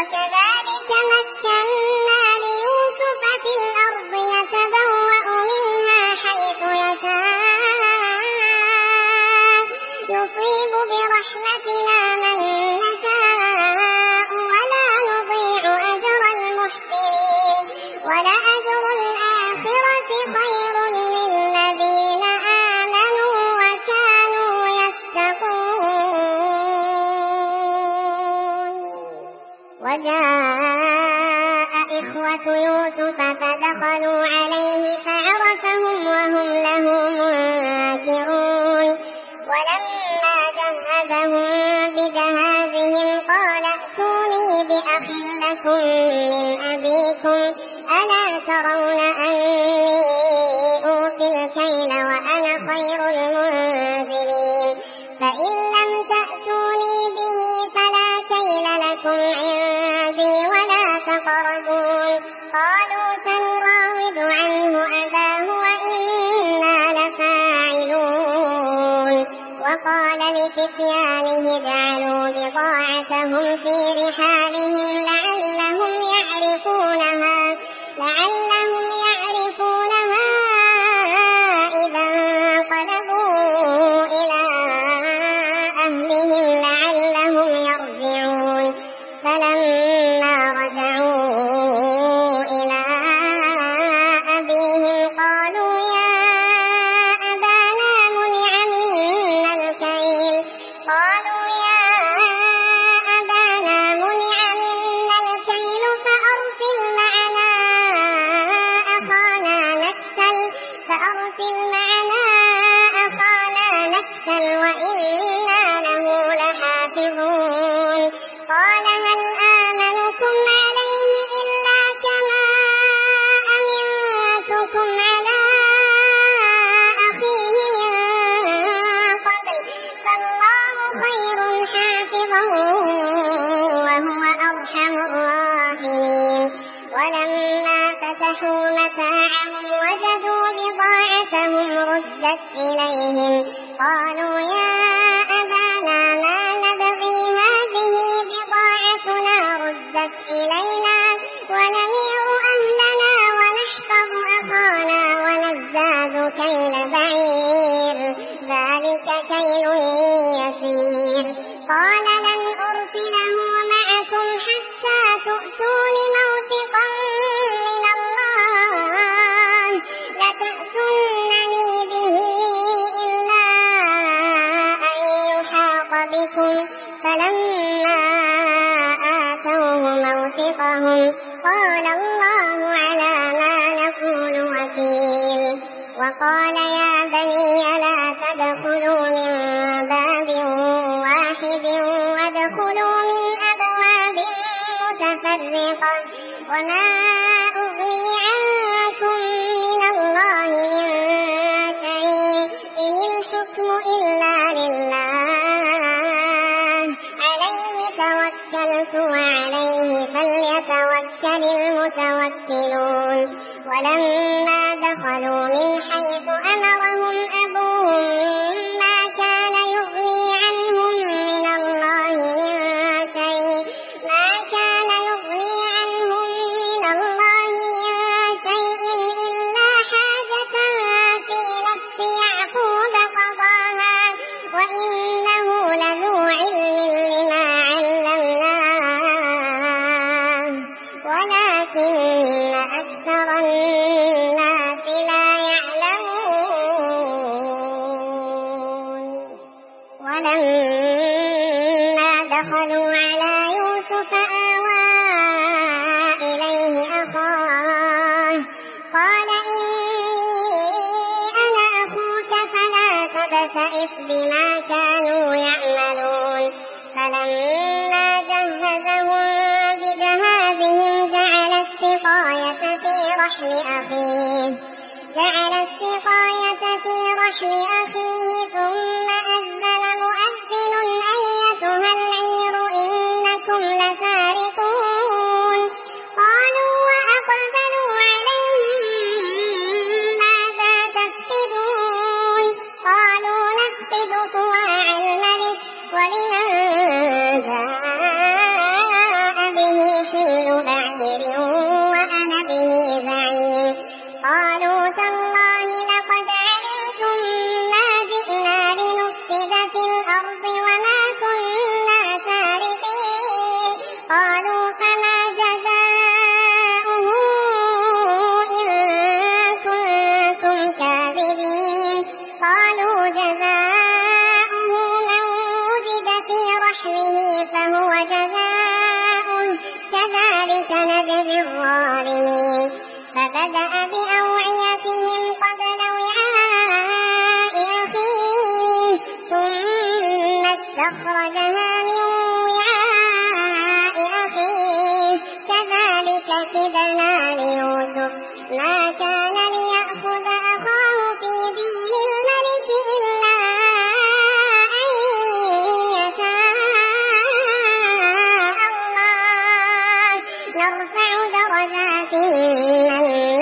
وكذلك مكنا ليوسف في الأرض يتبوأ منها حيث يشاء يصيب برحمتنا من نشاء ولا نضيع أجر المحسنين ولأجر الآخرة خير للذين آمنوا وكانوا يتقون. وجاء إخوة يوسف فدخلوا عليه فعرفهم وهم له منكرون ولما جهزهم بجهازهم قال ائتوني بأخ لكم من أبيكم ألا ترون أني أوفي الكيل وأنا خير المنزلين فإن لم تأتوني به فلا كيل لكم عندي ولا تقربون. قالوا سنراود عنه أباه وإنا لفاعلون. وقال لفتيانه اجعلوا بضاعتهم في رحالهم لعلهم يعرفونها إذا انقلبوا إلى أهلهم لعلهم يرجعون. فلما رجعوا إلى أبيهم قالوا يا أبانا منع منا الكيل فأرسل معنا أخانا نكتل وإنا له لحافظون. قال هل آمنكم عليه إلا كما أمنتكم على أخيه من قبل فالله خير حافظا وهو أرحم الراحمين. ولما فتحوا متاعهم وجدوا بضاعتهم ردت إليهم قالوا يا أبانا ما نبغي هذه بضاعتنا ردت إلينا ونمير أهلنا ونحفظ أخانا ونزداد كيل بعير ذلك كيل يسير. قال لن أرسله معكم حتى تؤتون موثقا من الله لتأتونني به إلا أن يحاط بكم. فلما آتوه موثقهم قال الله على ما نقول وكيل. وقال يا بني لا تدخلوا من باب واحد وادخلوا من أبواب متفرقة وما أغني عنكم من الله من شيء إن الحكم إلا لله عليه توكلت وعليه فليتوكل المتوكلون. ولما دخلوا من حيث أمرهم أبوهم ما كان يغني عنهم من الله من شيء إلا حاجة في نفس يعقوب قضاها وإنه لذو علم لما علمناه ولكن أكثر الناس لا يعلمون. ولما دخلوا على يوسف آوى إليه أخاه قال إني أنا أخوك فلا تبتئس بما كانوا يعملون. فلما جهزهم بجهازهم جعل السقاية في رحل أخيه ثم أذن مؤذن أيتها العير إنكم لسارقون. قالوا وأقبلوا عليهم ماذا تفقدون قالوا نفقد صواع الملك ولمن جاء به فبدأ بأوعيتهم قبل وعاء أخيه ثم استخرجها من وعاء أخيه كذلك كدنا ليوسف ما كان ليأخذ أخاه في دين الملك إلا أن يشاء الله نرفع درجات من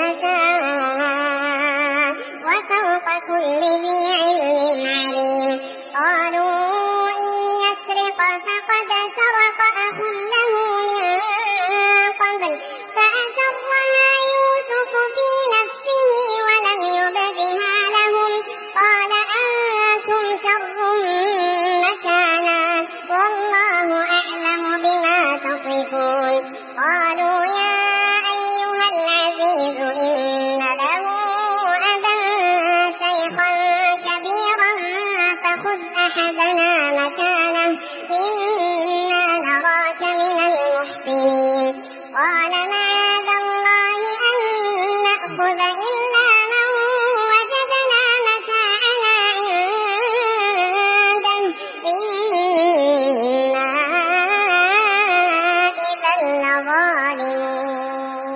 نشاء وفوق كل ذي علم عليم قالوا إن يسرق فقد سرق أخ له من قبل فأسرها يوسف في نفسه ولم يبدها لهم قال أنتم شر مكانا والله أعلم بما تصفون قالوا يا أيها العزيز إن له أبا شيخا كبيرا فخذ أحدنا مكانه إنا نراك من المحسنين قال معاذ الله أن نأخذ إلا من وجدنا متاعنا عنده إنا إذا لظالمون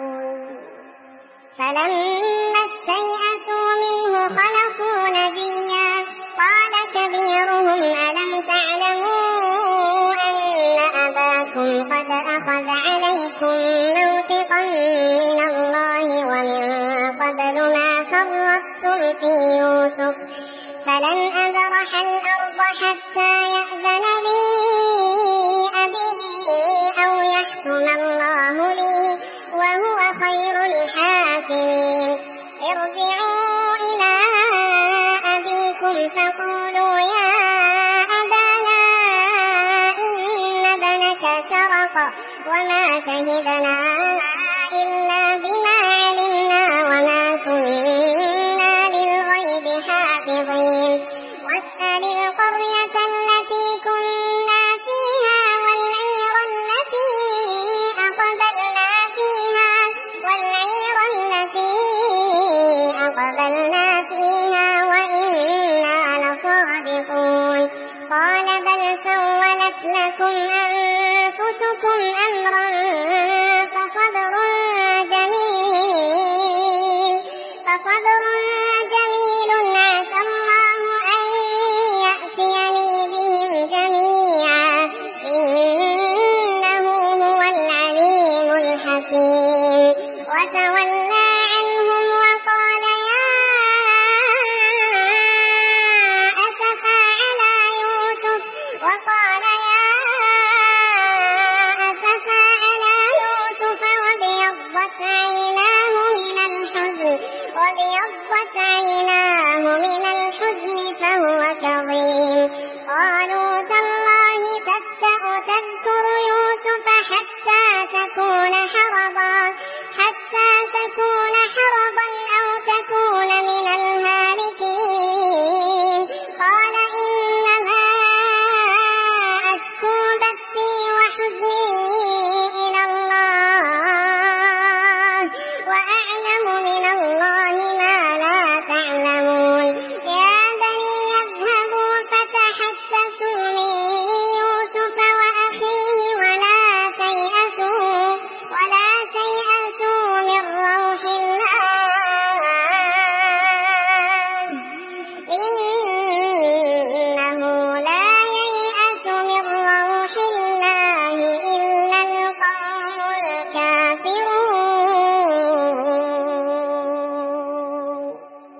فلما استيئسوا منه خلصوا نجيا قال كبيرهم ألم تعلموا أن أباكم قد أخذ عليكم موثقا من الله ومن قبل ما فرطتم في يوسف فلن أبرح الأرض حتى يأذن لي أبي أو يحكم الله لي وهو خير الحاكمين ارجعوا إلى أبيكم فقولوا يا أبانا إن ابنك سرق وما شهدنا إلا بما علمنا وما كنا للغيب حافظين واسأل القرية التي كنا فيها والعير التي أقبلنا فيها وإنا لصادقون قال بل سولت لكم أنفسكم أمرا فصبر جميل عسى الله أن يأتيني بهم جميعا إنه هو العليم الحكيم وتولى عنهم وقال يا أسفا على يوسف وابيضت عيناه من الحزن فهو كظيم قالوا تالله تذكر يوسف حتى تكون حرضا أو تكون من الهالكين قال إنما أشكو بثي وحزني إلى الله وأعلم من الله ما لا تعلمون يا بني يذهبوا فتحسسوا من يوسف وأخيه ولا تيأسوا من روح الله إنه لا ييأس من روح الله إلا القوم الكافرون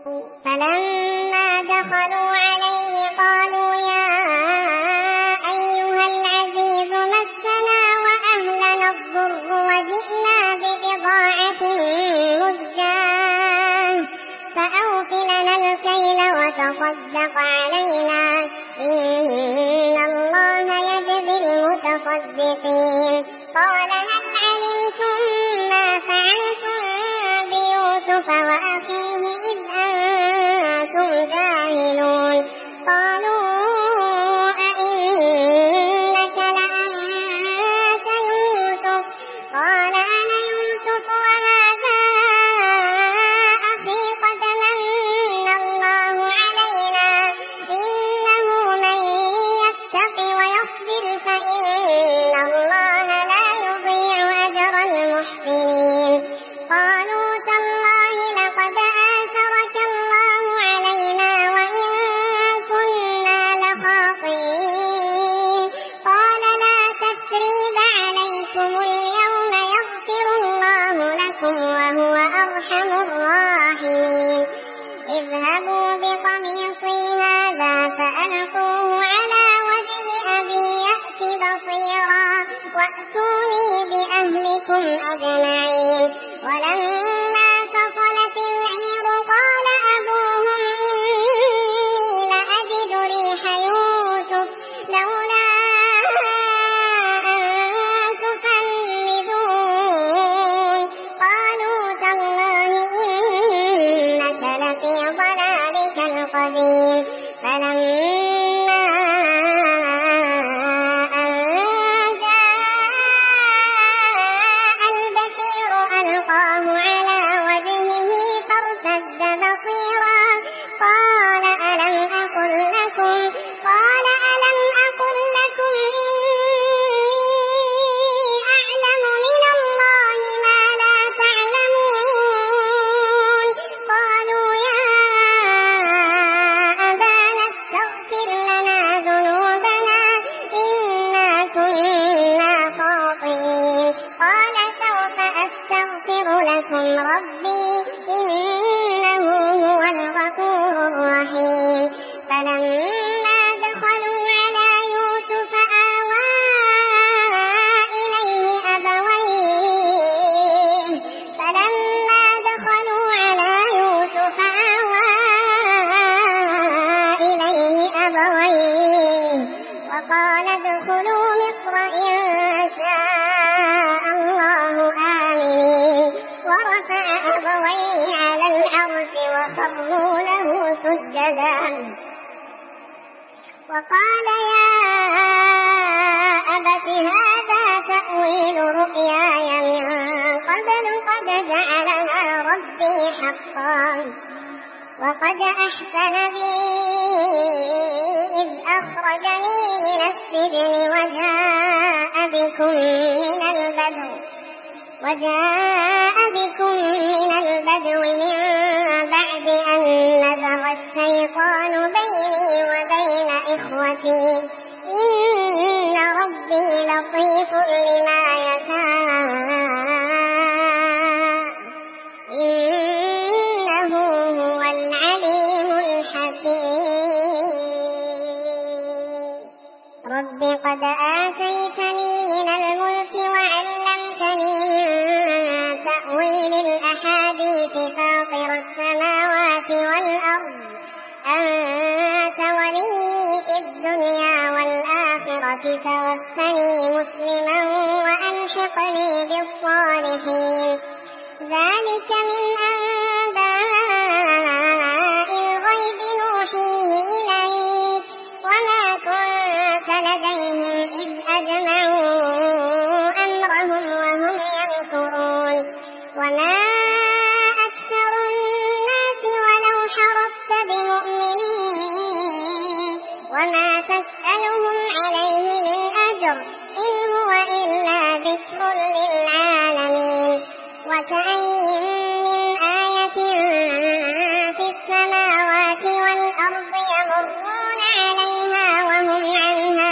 فلما دخلوا عليه قالوا يا أيها العزيز مسنا وأهلنا الضر وجئنا ببضاعة مزجاة فأوف لنا الكيل وتصدق علينا إن الله يجزي المتصدقين قال هل علمتم ما فعلتم بيوسف وأخيه إذ أنتم جاهلون قالوا أئنك لأنت يوسف قال أنا يوسف وهذا وَأْتُونِي بِأَهْلِكُمْ أَجْمَعِينَ ولما فصلت العير قال أبوهم إني لأجد ريح يوسف لولا أن تفندون قالوا تالله إنك لفي ضلالك القديم فلما أن جاء البشير ألقاه على وجهه فارتد بصيرا قال ألم أقل لكم إني أعلم من الله ما لا تعلمون قالوا يا أبانا استغفر لنا ذنوبنا إنا كنا خاطئين قال سوف أستغفر لكم ربي إنه هو الغفور الرحيم فلما دخلوا على يوسف آوى إليه أبويه وقال ادخلوا مصر إن شاء الله آمنين ورفع أبويه على العرش وخروا له سجدا وقال يا أبت هذا تأويل رؤياي من قبل قد جعلها ربي حقا وقد أحسن بي إذ أخرجني من السجن وجاء بكم من البدو من بعد أن نزغ الشيطان بيني وبين إخوتي إن ربي لطيف لما يشاء إنه هو العليم الحكيم رب قد آتيتني من الملك وعلمتني من تأويل الأحاديث فاطر السماوات والأرض أنت ولي في الدنيا والآخرة توفني مسلما وألحقني بالصالحين ذلك من أنباء الغيب نوحيه إليك وما كنت لديهم إذ أجمعوا أمرهم وهم يمكرون وما أكثر الناس ولو حرصت بمؤمنين وما تسألهم عليه من أجر إن هو إلا ذكر للعالمين وكأين من آية في السماوات والأرض يمرون عليها وهم عنها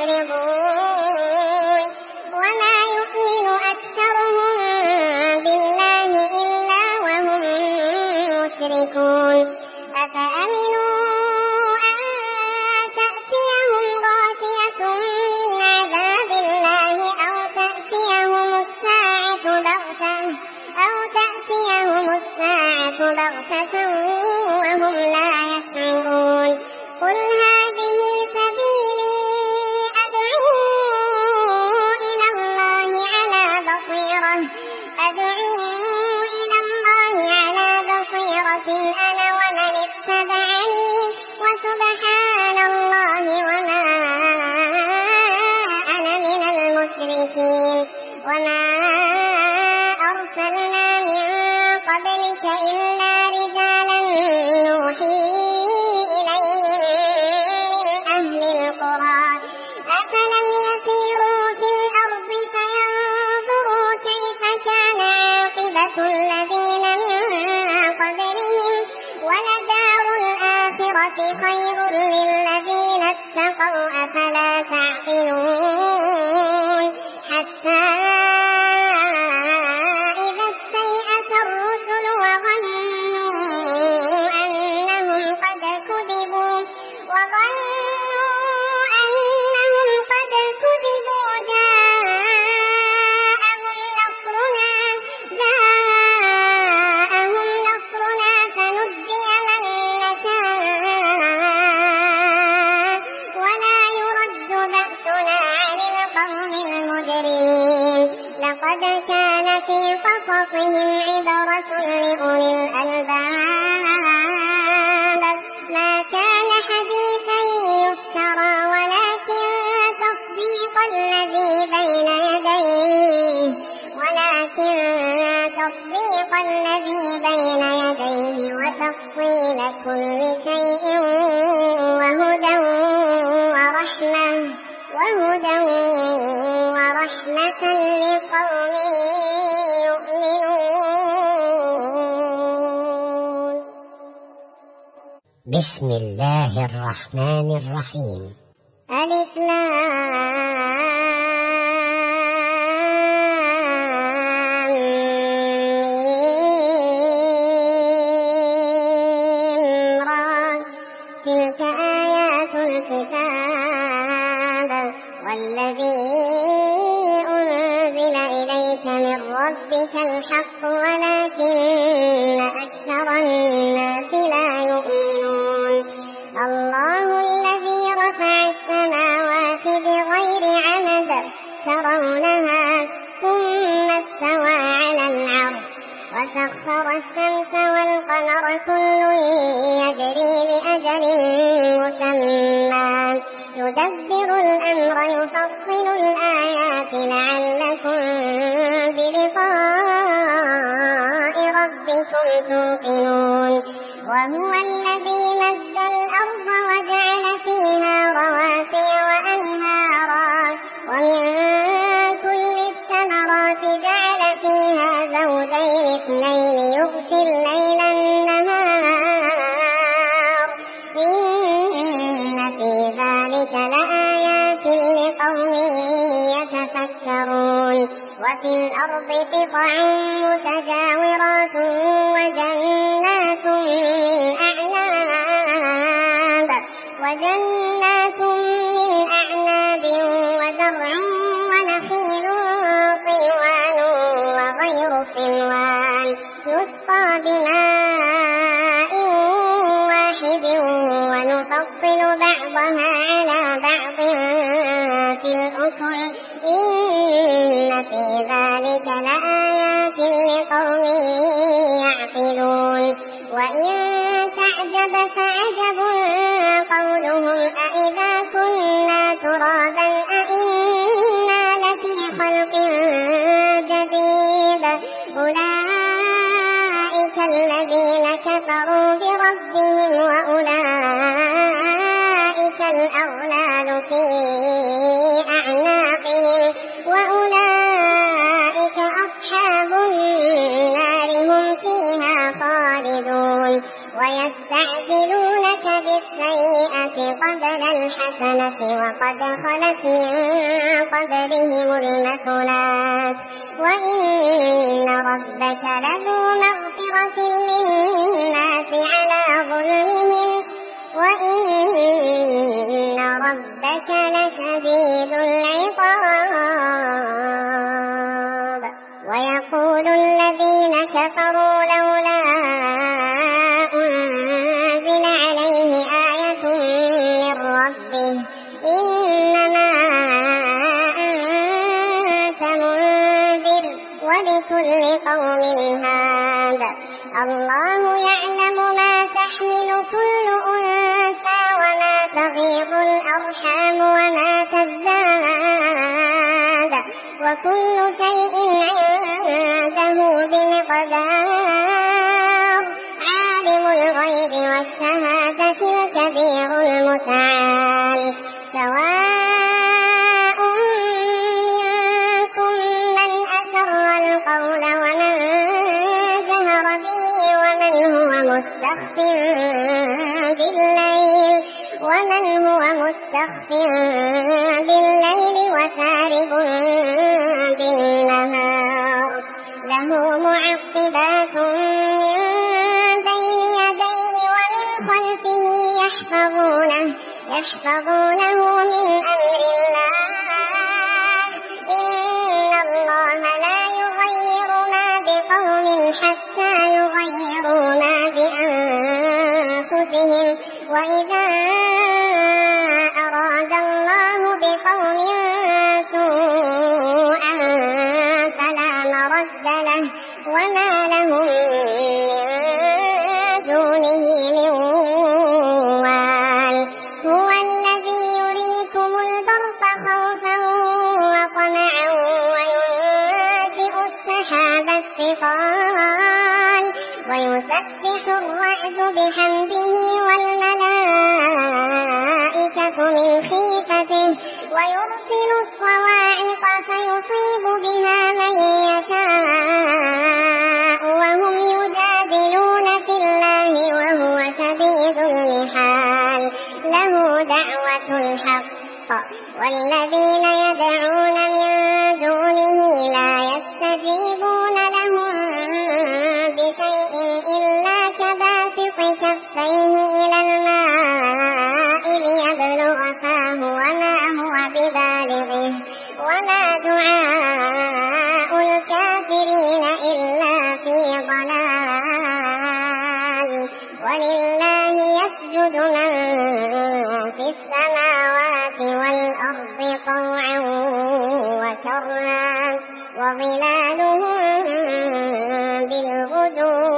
معرضون وما يؤمن أكثرهم بالله إلا وهم مشركون أفأمنوا أن تأتيهم غاشية من عذاب الله أو تأتيهم الساعة بغتة وهم لا يشعرون قل هذه سبيلي أدعو إلى الله على بصيرة أنا ومن اتبعني وسبحان الله وما أنا من المشركين وما أرسلنا من قبلك إلا رجالا نوحي إليهم من أهل القرى أفلم يسيروا في الأرض فينظروا كيف كان عاقبة الذين من قبلهم ولدار الآخرة خير للذين اتقوا أفلا تعقلون حتى إذا استيأس الرسل وظنوا أنهم قد كذبوا جاءهم لقد كان في قصصهم عبرة لأولي الألباب ما كان حديثا يفترى ولكن تصديق الذي بين يديه وتفصيل كل شيء وهدى ورحمة لقوم يؤمنون. بسم الله الرحمن الرحيم. ألف لام ميم را تلك آيات الكتاب والذي أنزل إليك من ربك الحق ولكن أكثر الناس لا يؤمنون. الله الذي رفع السماوات بغير عمد ترونها ثم استوى على العرش وسخر الشمس والقمر كل يجري لأجل مسمى يدبر الأمر يفصل الآيات لعلكم بلقاء ربكم توقنون. وهو الذي مد الأرض وجعل فيها رواسي وأنهارا ومن كل الثمرات جعل فيها زوجين اثنين يغشي الليل النهار إن في ذلك لآيات لقوم يتفكرون. وفي الأرض قطع متجاورات وجنات من أعناب وزرع ونخيل صنوان وغير صنوان يسقى بماء واحد ونفصل بعضها على بعض في الأكل إن في ذلك لآيات لقوم يعقلون. وإن تعجب فعجب قولهم أإذا كنا ترابا أإنا لفي خلق جديد أولئك الذين كفروا بربهم وأولئك الأغلال في أعناقهم وأولئك أصحاب النار هم فيها خالدون. ويستعجلونك بالسيئة قبل الحسنة وقد خلت من قبلهم المثلات وإن ربك لذو مغفرة للناس على ظلمهم وإن ربك لشديد العقاب. ويقول الذين كفروا لولا أنزل عليه آية من ربه إنما أنت منذر ولكل قوم هاد. الله يعلم ما تحمل كل أنثى وما تغيض الأرحام وما تزداد وكل شيء عنده بمقدار. عالم الغيب والشهادة الكبير المتعال. سواء منكم من أسر القول ومن جهر به ومن هو مستخف بالليل وسارب بالنهار. له معقبات من بين يديه ومن خلفه يحفظونه من أمر الله. إن الله لا يغير ما بقوم حتى يغيروا ما بأنفسهم وإذا أراد الله بقوم سوءا فلا بحمده والملائكة من خيفته ويرسل الصواعق فيصيب بها من يشاء وهم يجادلون في الله وهو شديد المحال له دعوة الحق والذين يدعون من دونه لا يستجيبون لهم بشيء إلا كباسط كفيه إلى الماء ليبلغ فاه وما هو ببالغه وما دعاء الكافرين إلا في ضلال ولله يسجد من في السماوات والأرض طوعا وكرها وظلالهم بالغدو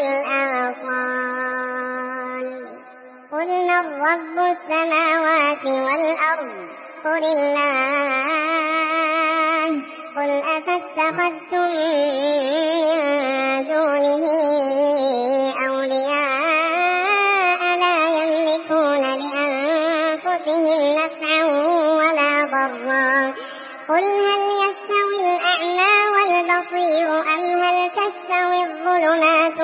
والآصال قل من رب السماوات والأرض قل الله قل أفاتخذتم من دونه أولياء لا يملكون لأنفسهم نفعا ولا ضرا قل هل يستوي الأعمى والبصير أم هل تستوي الظلمات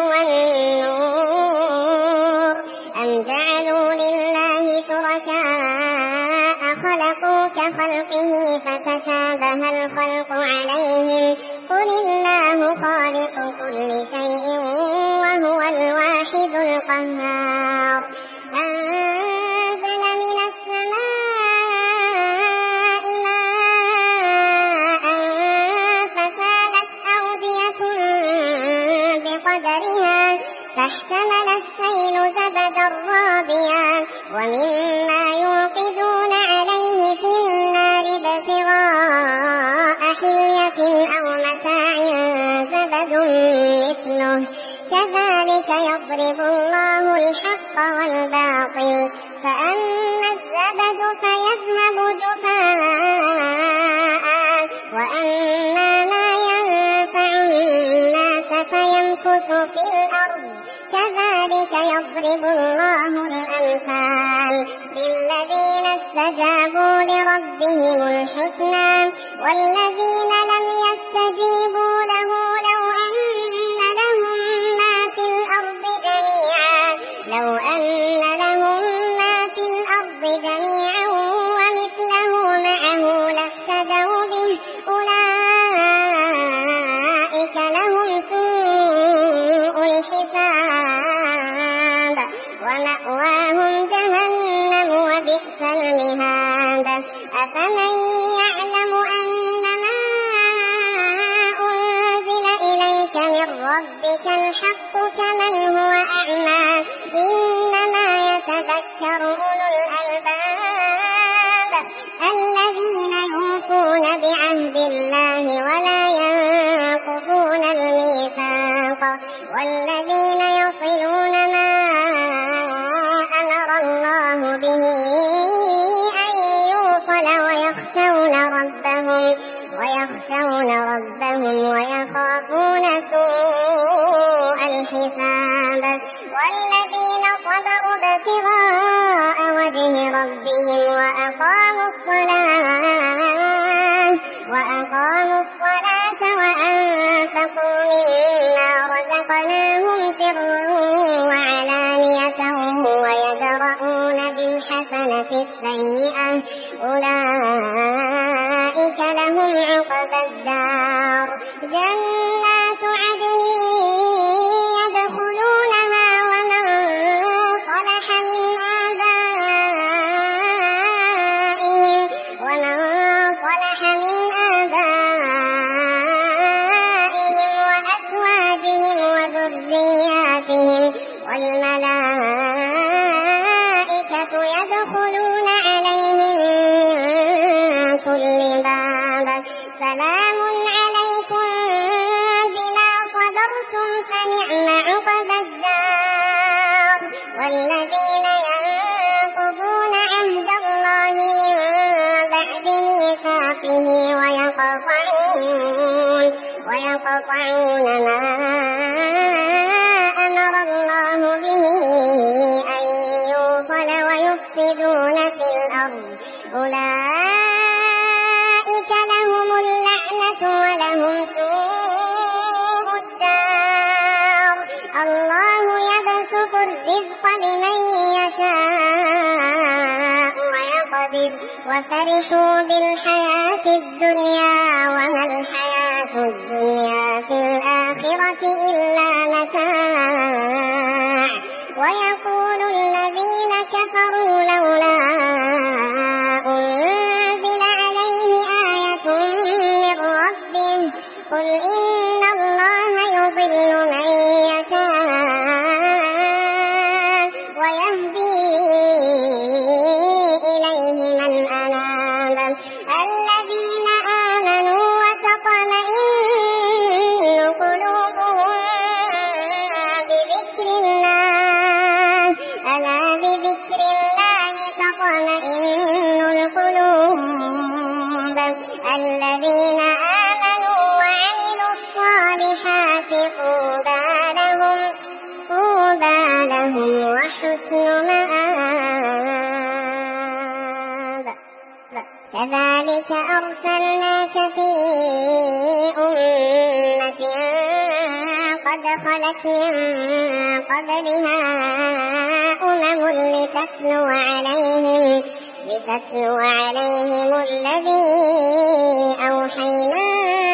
والنور أم جعلوا لله شركاء خلقوا كخلقه فتشابه الخلق عليهم قل الله خالق كل شيء وهو الواحد القهار أنزل من السماء ماء فسالت أودية بقدرها فاحتمل السيل زبدا رابيا ومما يوقدون عليه في النار ابتغاء حلية أو متاع زبد مثله كذلك يضرب الله الحق والباطل فأما الزبد فيذهب جفاء وأما ما ينفع الناس فيمكث في الأرض كذلك يضرب الله الأمثال للذين استجابوا لربهم الحسنى والذين لم يستجيبوا له لو أن لهم ما في الأرض جميعا ومثله معه لافتدوا به أولئك لهم سوء الحساب ومأواهم جهنم وبئس المهاد أفمن يعلم أنما أنزل إليك من ربك الحق كمن هو أعمى إنما يتذكر أولو الألباب الذين يوفون بعهد الله ولا ينقضون الميثاق والذين يصلون ما أمر الله به أن يوصل ويخشون ربهم ويخافون سوء الحساب والذين صبروا ابتغاء وجه ربهم وأقاموا الصلاة وأنفقوا مما رزقناهم سرا وعلانية ويدرؤون بالحسنة السيئة أولئك لهم عقبى الدار جنات عدن يدخلونها ومن صلح من آبائهم وأزواجهم وذرياتهم والملائكة يدخلون عليهم من كل باب سلام عليكم بما صبرتم فنعم عقبى الدار والذين ينقضون عهد الله من بعد ميثاقه ويقطعون ما أمر الله به أولئك لهم اللعنة ولهم سوء الدار الله يبسط الرزق لمن يشاء ويقدر وفرحوا بالحياة الدنيا وما الحياة الدنيا في الآخرة إلا متاع ويقول الذين كفروا لولا أنزل عليه آية من ربه قل إن الله يضل من يشاء ويهدي إليه من أناب الذين آمنوا وتطمئن قلوبهم بذكر الله ألا بذكر الله تطمئن القلوب الذين آمنوا وعملوا الصالحات طوبى لهم وحسن مآب كذلك أرسلناك في أمة قد خلت من قبلها أمم لتتلو عليهم الذي أوحينا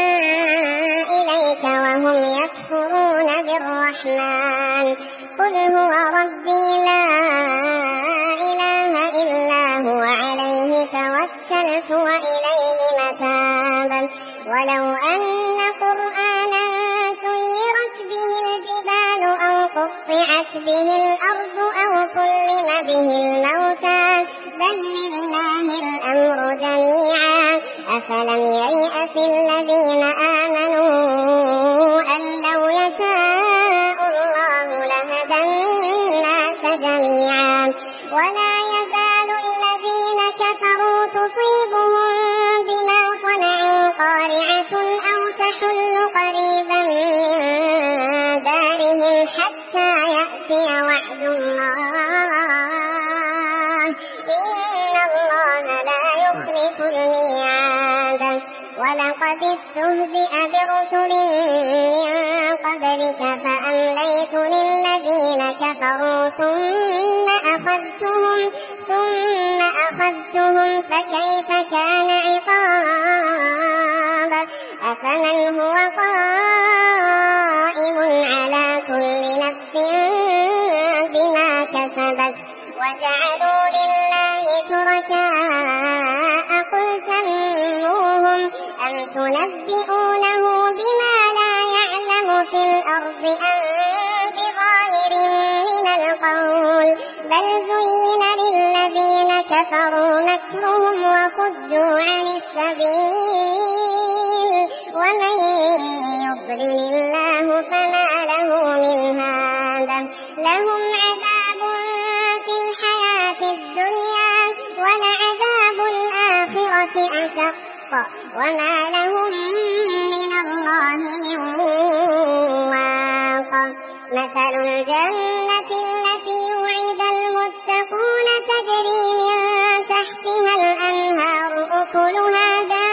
إليك وهم يكفرون بالرحمن قل هو ربي لا إله إلا هو عليه توكلت وإليه متاب ولو أن قرآنا سيرت به الجبال أو قطعت به الأرض أو كلم به الموتى بل لله الأمر جميعا أفلم ييأس الذين آمنوا أن لو يشاء الله لهدى الناس جميعا ولا يزال الذين كفروا تصيبهم بما صنعوا قارعة أو تحل قريبا من دارهم حتى يأتي وعد الله إن الله لا يخلف الميعاد ولقد استهزئ برسل من قبلك فأمليت للذين كفروا ثم أخذتهم فكيف كان عقاب أفمن هو قائم على كل نفس بما كسبت وجعلوا لله شركاء قل سموهم أم تنبئونه بما لا يعلم في الأرض أم بظاهر من القول بل زين للذين كفروا مكرهم وصدوا عن السبيل ومن يضلل الله فما له من هاد لهم عذاب في الحياة الدنيا ولعذاب الآخرة أشق وما لهم من الله من واق مثل الجنة التي وعد المتقون تجري من تحتها الأنهار أكلها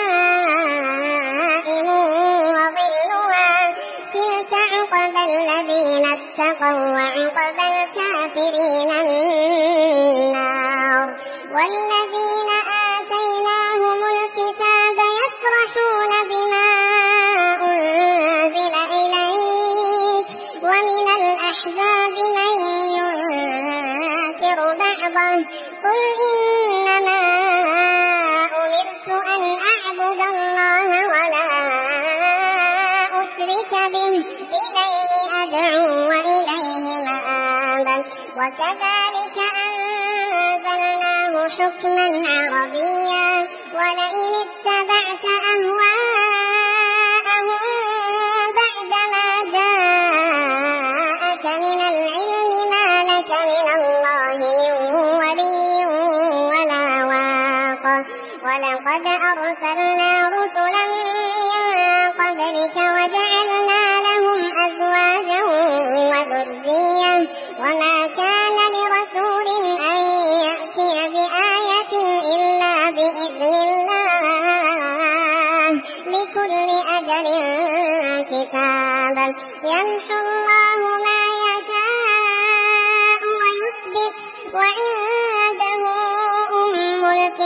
دائم وظلها تلك عقبى الذين اتقوا وعقبى الكافرين النار والذين آتيناهم الكتاب يفرحون بما أنزل إليك ومن الأحزاب من ينكر بعضه قل إنما أمرت أن أعبد الله ولا أشرك به إليه أدعو وإليه مآب وكذلك أنزلناه حكما عربيا ولئن اتبعت أهواءهم بعدما جاءك من العلم ما لك من الله من ولي ولا واق ولقد أرسلنا رسلا من قبلك وجعلنا لهم أزواجا وذرية وما كان لرسول أن يأتي بآية إلا يمحو الله ما يشاء ويثبت وعنده أم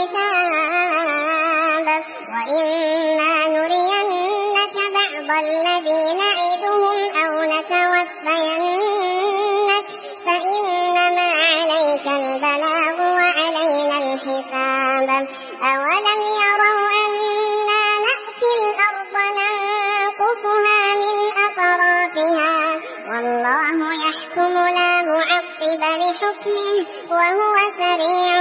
الكتاب وإما نرينك بعض الذي نعدهم أو نتوفينك فإنما عليك البلاغ وعلينا الحساب أولم يروا أنا نأتي الأرض ننقصها من أطرافها والله يحكم لا معقب لحكمه وهو سريع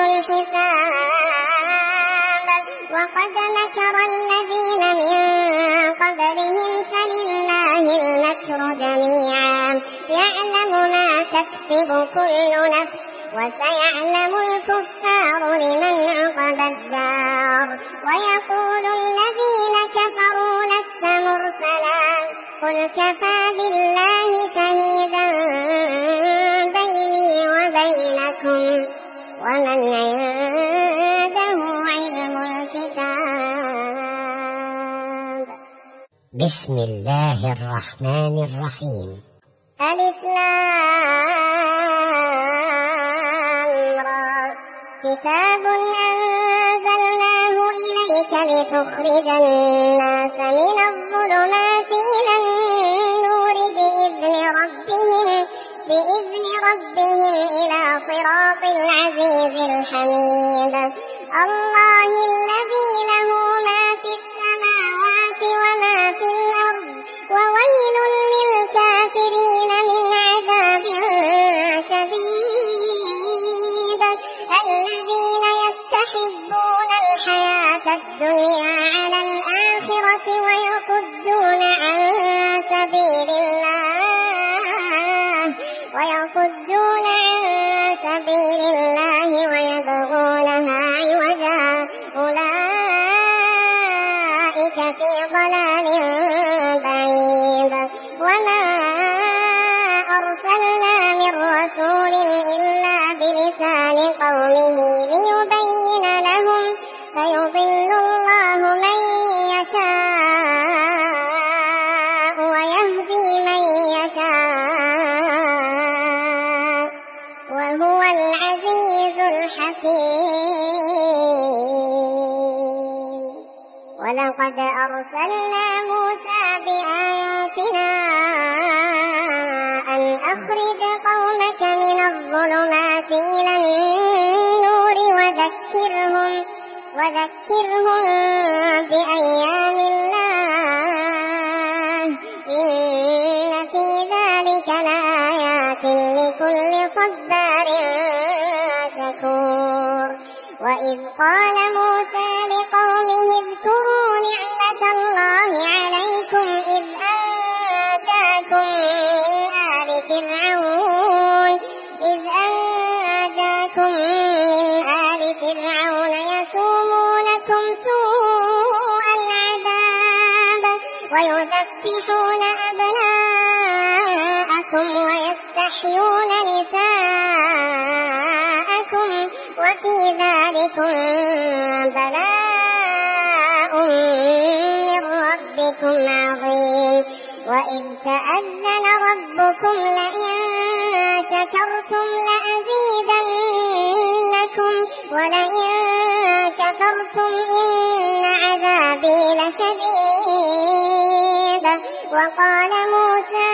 الحساب وقد مكر الذين من قبلهم فلله المكر جميعا يعلم ما تكسب كل نفس وسيعلم الكفار لمن عقبى الدار ويقول الذين كفروا لست مرسلا قل كفى بالله شهيدا بيني وبينكم ومن عنده علم الكتاب. بسم الله الرحمن الرحيم. ألف لام را كتاب أنزلناه إليك لتخرج الناس من الظلمات إلى النور بإذن ربهم إلى صراط العزيز الحميد الله الذي له ما في السماوات وما في الأرض وويل للكافرين من عذاب شديد الذين يستحبون الحياة الدنيا على الآخرة ويصدون عن سبيل الله ويبغونها عوجا أولئك في ضلال بعيد وما أرسلنا من رسول إلا بلسان قومه ليبين لهم فيضل الله من يشاء ويهدي من يشاء وهو العزيز الحكيم ولقد أرسلنا موسى بآياتنا أن أخرج قومك من الظلمات إلى النور وذكرهم بأيام الله إن في ذلك لآيات لكل صبار شكور وإذ قال موسى لقومه اذكروا نعمة الله عليكم إذ أنجاكم من آل فرعون يسومونكم سوء العذاب ويذبحون أبناءكم ويستحيون نساءكم وفي ذلكم بلاء من ربكم عظيم وإذ تأذن ربكم لئن شكرتم لأزيدنكم ولئن كفرتم إن عذابي لشديد وقال موسى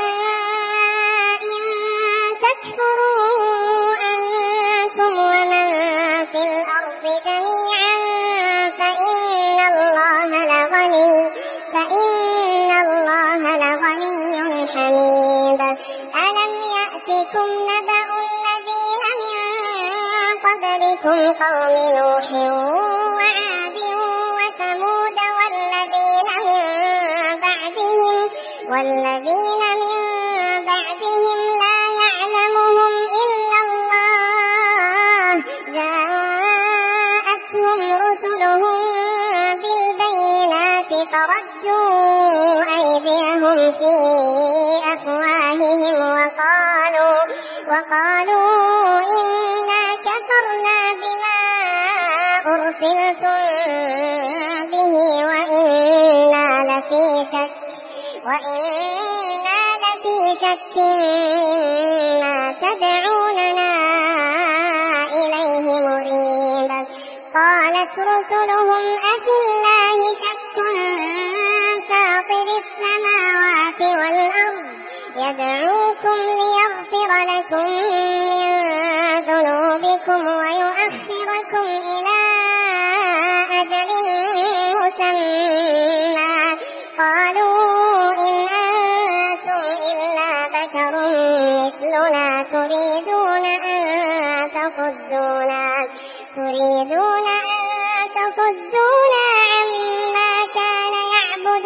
إن تكفروا أنتم ومن في الأرض جميعا فإن الله لغني حميد ألم يأتكم نبأ الذين من قبلكم قوم نوح وعاد وثمود والذين من بعدهم لا يعلمهم إلا الله جاءتهم رسلهم بالبينات فردوا أيديهم في أفواههم وقالوا إنا كفرنا بما أرسلتم به وإنا لفي شك ما تدعوننا إليه مريب. قالت رسلهم أفي الله شك فاطر السماوات والأرض يدعوكم ليغفر لكم من ذنوبكم ويؤخركم إلى أجل مسمى. قالوا إن أنتم إلا بشر مثلنا تريدون أن تصدونا عما كان يعبد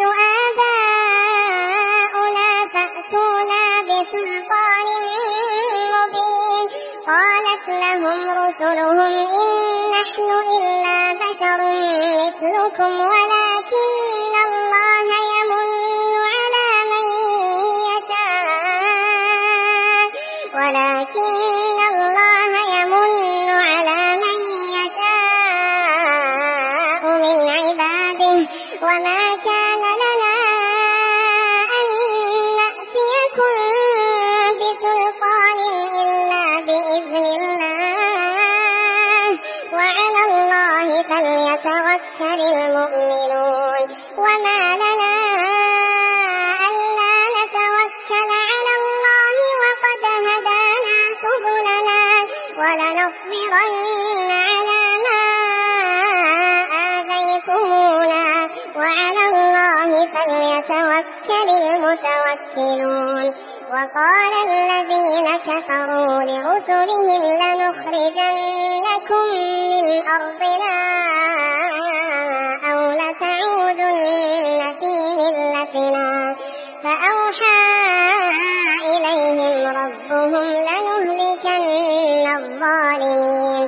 آباؤنا فأتونا بسلطان مبين. قالت لهم رسلهم إن نحن إلا بشر مثلكم ولكن الله يمن على من يشاء من عباده وما كان لنا أن نأتيكم بسلطان إلا بإذن الله وعلى الله فليتوكل المؤمنون. وما لنا ألا نتوكل على الله وقد هدانا سبلنا ولنصبرن على ما آذيتمونا وعلى الله فليتوكل المتوكلون. وقال الذين كفروا لرسلهم لنخرجنكم من أرضنا أو لتعودن في ملتنا. فأوحى إليهم ربهم لنهلكن الظالمين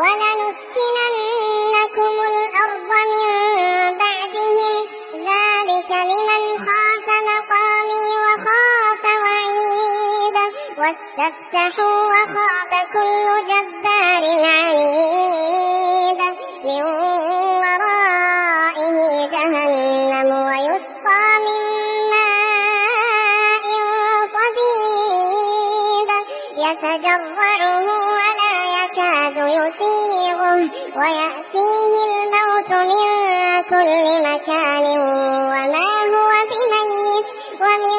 ولنسكننكم الأرض من بعدهم ذلك لمن خاف مقامي وخاف وعيد. واستفتحوا وخاب كل جبار عنيد من ورائه جهنم ويسقى من ماء صديد يتجرعه ولا يكاد يسيغه ويأتيه الموت من كل مكان وما هو بميت ومن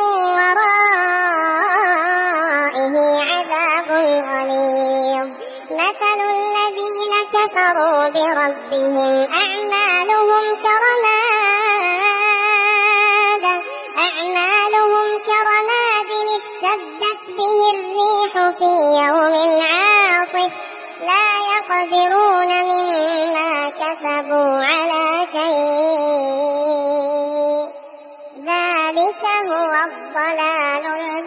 ورائه عذاب غليظ. مثل الذين كفروا بربهم أعمالهم كرماد اشتدت به الريح في يوم عاصف لا يقدرون مما كسبوا على شيء ذلك هو الضلال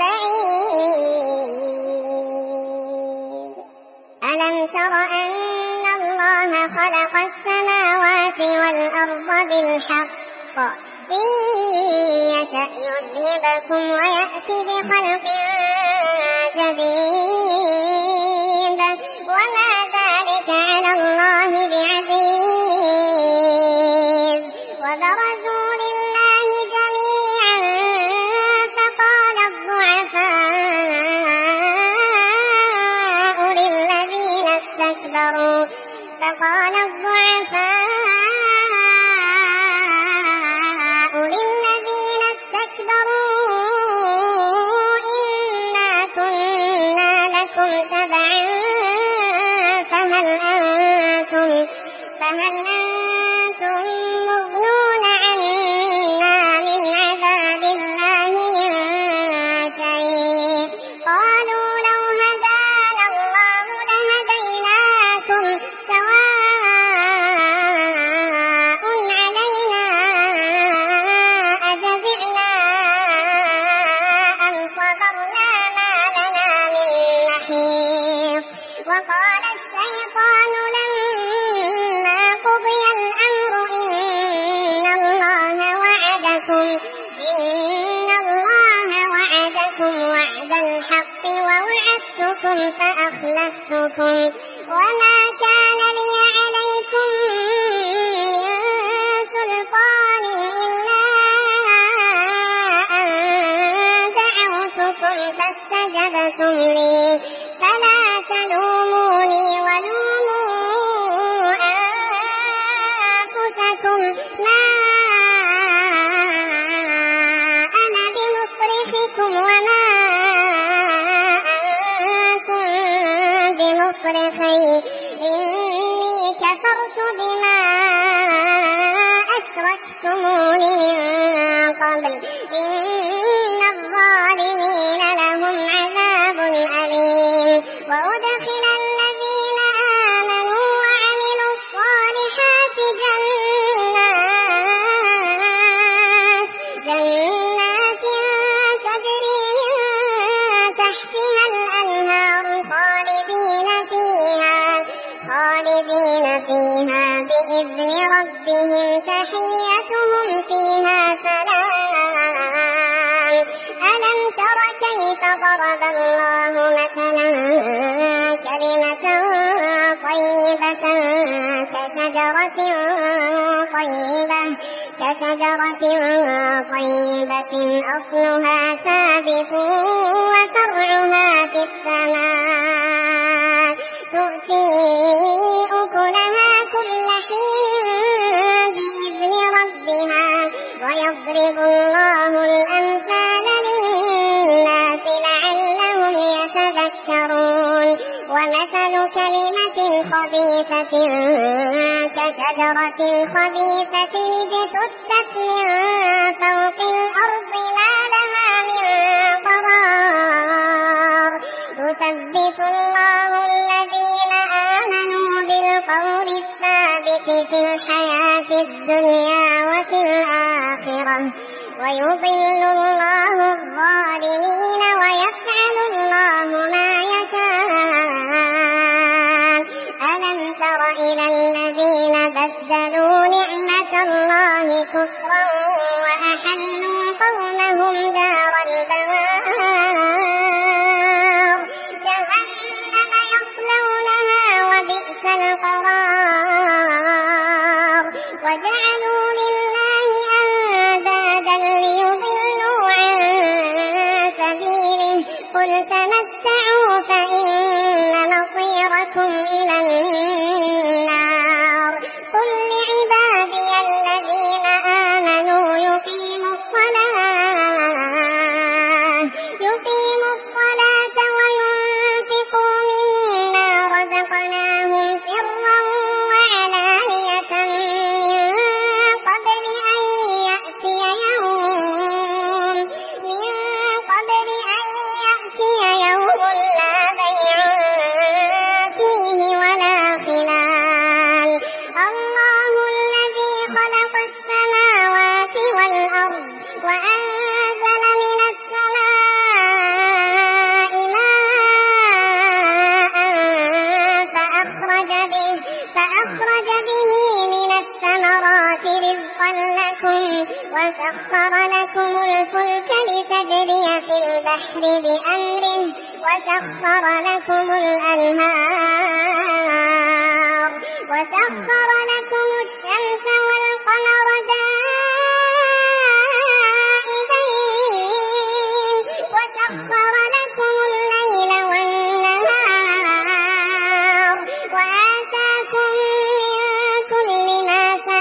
البعيد. ألم تر أن الله خلق السماوات والأرض بالحق إن يشأ يذهبكم ويأتي بخلق جديد وما ذلك على الله بعزيز. وبرزوا لله جميعا فقال الضعفاء للذين استكبروا إنا أسلمتم لي فلا تلوموني ولوموا أنفسكم ما أنا بمصرخكم وما أنتم بمصرخي إني كفرت بما أشركتمون من قبل إن الظالمين لهم عذاب أليم وأدخل الذين آمنوا وعملوا الصالحات جنات تجري من تحتها الأنهار خالدين فيها بإذن ربهم تحيتهم فيها سلام ألم تر كيف ضرب الله مثلا كلمة طيبة كشجرة طيبة أصلها ثابت وفرعها في السماء تؤتي أكلها كل حين بإذن ربها ويضرب الله الأمثال للناس لعلهم يتذكرون ومثل كلمة خبيثة كشجرة خبيثة اجتثت من فوق الأرض ما لها من قرار يثبت الله الذين آمنوا بالقول الثابت في الحياة الدنيا وفي الآخرة ويضل الله الظالمين ويفعل الله ما يشاء ألم تر إلى الذين بدلوا نعمة الله كفرا وأحلوا قومهم دار البوار جهنم يصلونها وبئس القرار وجعلوا لله أندادا ليضلوا عن سبيله قل تمتعوا فإن مصيركم إلى النار قل لعبادي الذين آمنوا يقيموا الصلاة وينفقوا مما رزقناهم سرا وعلانية من قبل أن يأتي يوم لا بيع فيه ولا خلال الله الذي خلق السماوات والأرض وأنزل من السماء ماء فأخرج به من الثمرات رزقا لكم وسخر لكم الفلك لتجري في البحر بأمره وسخر لكم الأنهار وسخر لكم الشمس والقمر دائبين وسخر لكم الليل والنهار وآتاكم من كل ما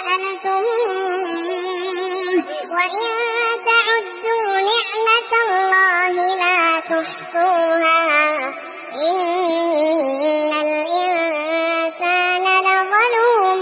سألتموه وإن تعدوا نعمة الله لا تحصوها إن الإنسان لظلوم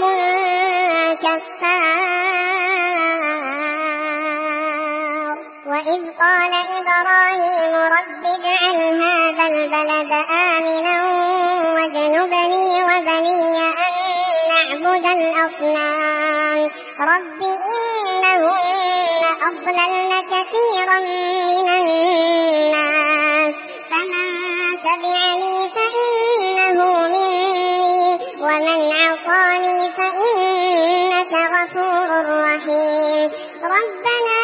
كفار وإذ قال إبراهيم رب اجعل هذا البلد آمنا واجنبني وبني أن نعبد الأصنام رب إنهن أضللن كثيرا من الناس فمن تبعني فإنه مني ومن عصاني فإنك غفور رحيم ربنا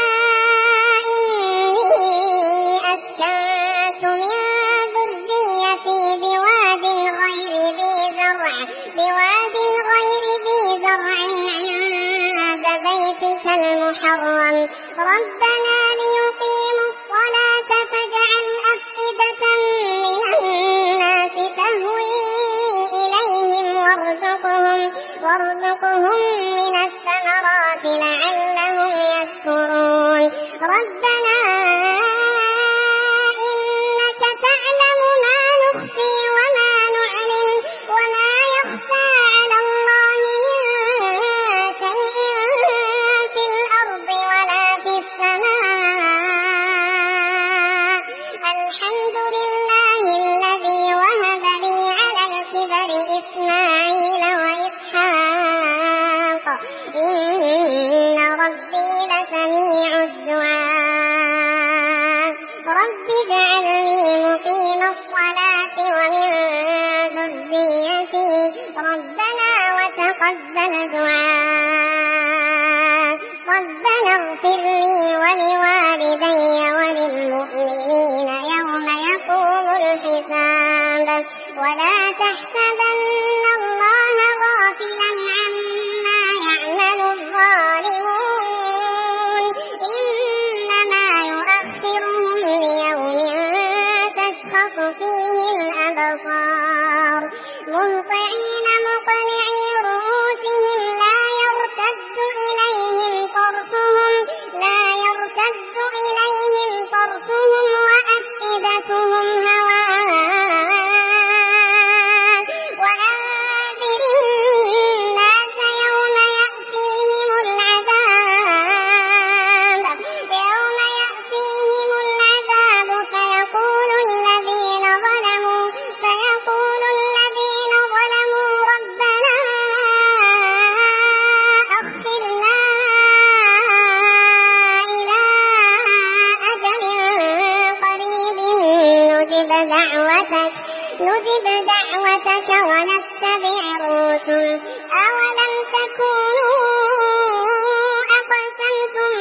إني أسكنت من ذريتي بواد غير ذي زرع عند بيتك المحرم ربنا ليقيموا الصلاة فاجعل أفئدة ربنا إنك تعلم ما نخفي وما نعلن وما يخفى على الله من شيء في الأرض ولا في السماء الحمد لله الذي وهب لي على الكبر إسماعيل وإسحاق إن ربي لسميع الدعاء رب اجعلني مقيم الصلاة ومن ذريتي ربنا وتقبل دعاء ربنا اغفر لي ولوالدي وللمؤمنين يوم يقوم الحساب ولا تحسبن الله غافلا عما يعمل الظالمون إنما يؤخرهم ليوم تشخص فيه الأبصار مهطعين مقنعي رؤوسهم لا يرتد إليهم طرفهم وأفئدتهم هواء وأنذر الناس يوم يأتيهم العذاب فيقول الذين ظلموا ربنا أخرنا إلى أجل قريب نجب دعوتك ونتبع الرسل أولم تكونوا أقسمتم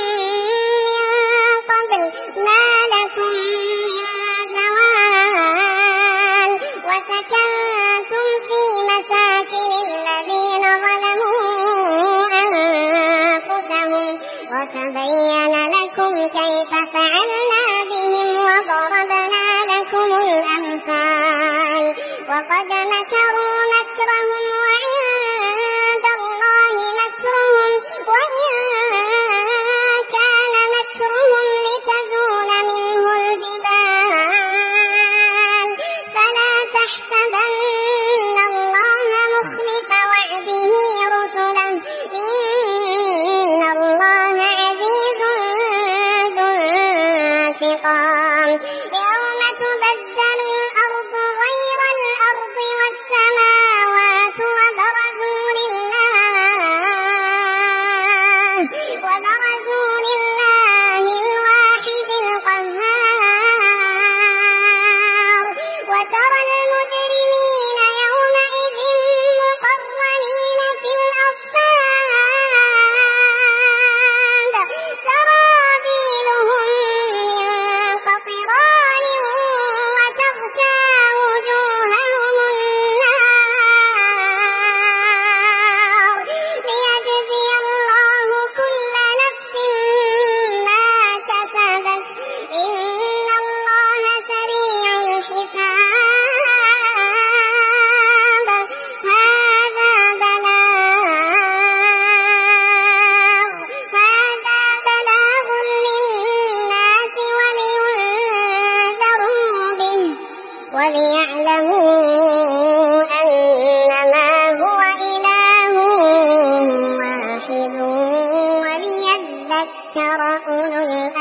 من قبل ما لكم من زوال وسكنتم في مساكن الذين ظلموا أنفسهم وتبين لكم كيف فعلنا بهم وضربنا لكم الأمثال وقد مكروا مكرهم وعند الله مكرهم وإن كان مكرهم لتزول منه الجبال فلا تحسبن الله مخلف وعده رسله إن الله عزيز ذو انتقام يوم تبدل الأرض غير الأرض والسماوات وبرزوا لله الواحد القهار وترى المجرمين يومئذ مقرنين في الأصفاد سرابيلهم من قطران وتغشى وجوههم النار ليجزي الله كل نفس ما كسبت إن الله سريع الحساب هذا بلاغ للناس ولينذروا به وليعلموا أنما هو إله واحد وليذكر أولو الألباب